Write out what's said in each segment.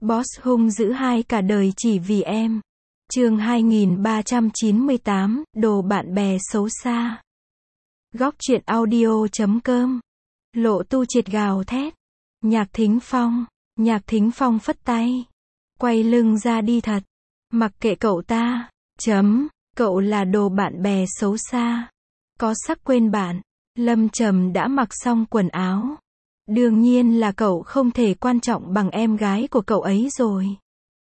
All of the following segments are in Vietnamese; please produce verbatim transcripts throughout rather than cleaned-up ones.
Boss hung dữ hai cả đời chỉ vì em. Chương hai nghìn ba trăm chín mươi tám, đồ bạn bè xấu xa. Góc truyện audio chấm com. Lộ Tu Triệt gào thét. Nhạc Thính Phong. Nhạc Thính Phong phất tay. Quay lưng ra đi thật. Mặc kệ cậu ta. Chấm. Cậu là đồ bạn bè xấu xa. Có sắc quên bạn. Lâm Trầm đã mặc xong quần áo. Đương nhiên là cậu không thể quan trọng bằng em gái của cậu ấy rồi.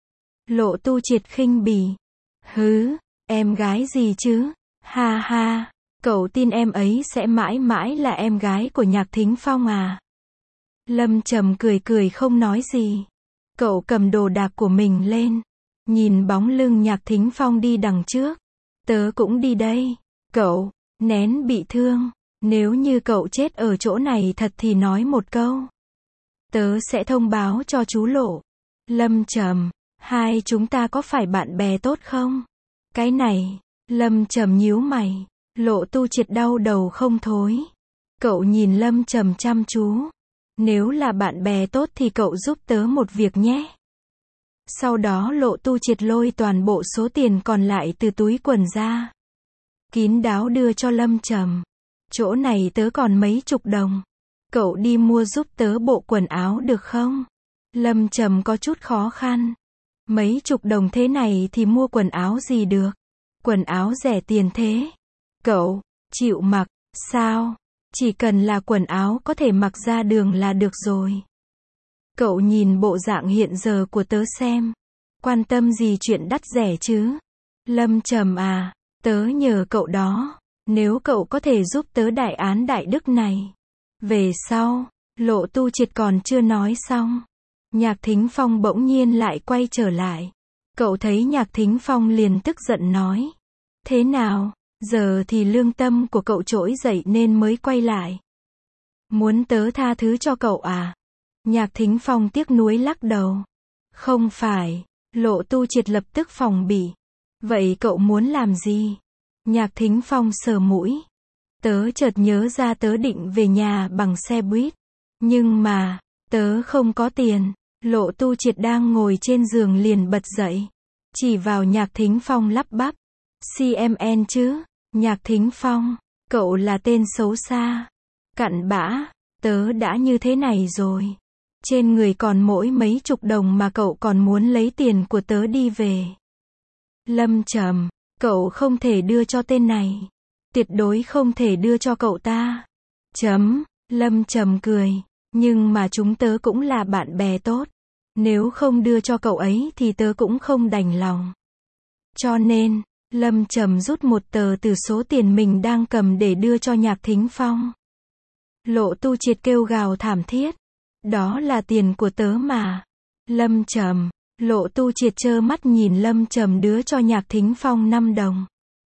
Lộ Tu Triệt khinh bỉ. Hứ, em gái gì chứ? Ha ha, cậu tin em ấy sẽ mãi mãi là em gái của Nhạc Thính Phong à? Lâm Trầm cười cười không nói gì. Cậu cầm đồ đạc của mình lên. Nhìn bóng lưng Nhạc Thính Phong đi đằng trước. Tớ cũng đi đây. Cậu, nén bị thương. Nếu như cậu chết ở chỗ này thật thì nói một câu. Tớ sẽ thông báo cho chú Lộ. Lâm Trầm, hai chúng ta có phải bạn bè tốt không? Cái này, Lâm Trầm nhíu mày. Lộ Tu Triệt đau đầu không thối. Cậu nhìn Lâm Trầm chăm chú. Nếu là bạn bè tốt thì cậu giúp tớ một việc nhé. Sau đó Lộ Tu Triệt lôi toàn bộ số tiền còn lại từ túi quần ra. Kín đáo đưa cho Lâm Trầm. Chỗ này tớ còn mấy chục đồng. Cậu đi mua giúp tớ bộ quần áo được không? Lâm Trầm có chút khó khăn. Mấy chục đồng thế này thì mua quần áo gì được? Quần áo rẻ tiền thế. Cậu, chịu mặc, sao? Chỉ cần là quần áo có thể mặc ra đường là được rồi. Cậu nhìn bộ dạng hiện giờ của tớ xem. Quan tâm gì chuyện đắt rẻ chứ? Lâm Trầm à, tớ nhờ cậu đó. Nếu cậu có thể giúp tớ đại án đại đức này. Về sau, Lộ Tu Triệt còn chưa nói xong. Nhạc Thính Phong bỗng nhiên lại quay trở lại. Cậu thấy Nhạc Thính Phong liền tức giận nói. Thế nào, giờ thì lương tâm của cậu trỗi dậy nên mới quay lại. Muốn tớ tha thứ cho cậu à? Nhạc Thính Phong tiếc nuối lắc đầu. Không phải, Lộ Tu Triệt lập tức phòng bị. Vậy cậu muốn làm gì? Nhạc Thính Phong sờ mũi. Tớ chợt nhớ ra tớ định về nhà bằng xe buýt. Nhưng mà, tớ không có tiền. Lộ Tu Triệt đang ngồi trên giường liền bật dậy. Chỉ vào Nhạc Thính Phong lắp bắp. xê em en chứ? Nhạc Thính Phong, cậu là tên xấu xa. Cặn bã, tớ đã như thế này rồi. Trên người còn mỗi mấy chục đồng mà cậu còn muốn lấy tiền của tớ đi về. Lâm Trầm. Cậu không thể đưa cho tên này. Tuyệt đối không thể đưa cho cậu ta. Chấm. Lâm Trầm cười. Nhưng mà chúng tớ cũng là bạn bè tốt. Nếu không đưa cho cậu ấy thì tớ cũng không đành lòng. Cho nên, Lâm Trầm rút một tờ từ số tiền mình đang cầm để đưa cho Nhạc Thính Phong. Lộ Tu Triệt kêu gào thảm thiết. Đó là tiền của tớ mà. Lâm Trầm. Lộ Tu Triệt trơ mắt nhìn Lâm Trầm đưa cho Nhạc Thính Phong năm đồng.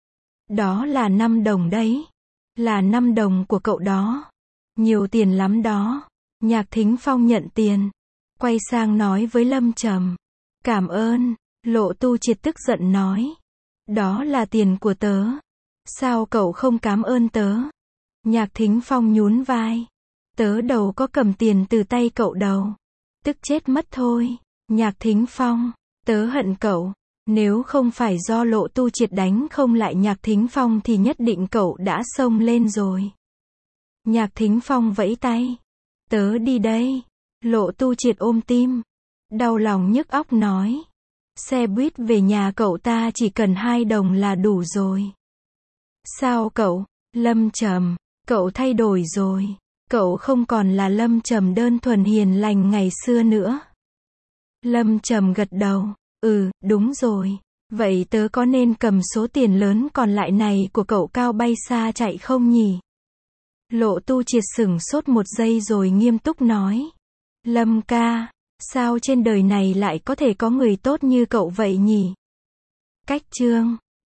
Đó là năm đồng đấy. Là năm đồng của cậu đó. Nhiều tiền lắm đó. Nhạc Thính Phong nhận tiền. Quay sang nói với Lâm Trầm. Cảm ơn. Lộ Tu Triệt tức giận nói. Đó là tiền của tớ. Sao cậu không cảm ơn tớ? Nhạc Thính Phong nhún vai. Tớ đâu có cầm tiền từ tay cậu đâu. Tức chết mất thôi. Nhạc Thính Phong, tớ hận cậu. Nếu không phải do Lộ Tu Triệt đánh không lại Nhạc Thính Phong thì nhất định cậu đã xông lên rồi. Nhạc Thính Phong vẫy tay. Tớ đi đây. Lộ Tu Triệt ôm tim. Đau lòng nhức óc nói. Xe buýt về nhà cậu ta chỉ cần hai đồng là đủ rồi. Sao cậu? Lâm Trầm, cậu thay đổi rồi. Cậu không còn là Lâm Trầm đơn thuần hiền lành ngày xưa nữa. Lâm Trầm gật đầu. Ừ, đúng rồi. Vậy tớ có nên cầm số tiền lớn còn lại này của cậu cao bay xa chạy không nhỉ? Lộ Tu Triệt sửng sốt một giây rồi nghiêm túc nói. Lâm ca, sao trên đời này lại có thể có người tốt như cậu vậy nhỉ? Cách chương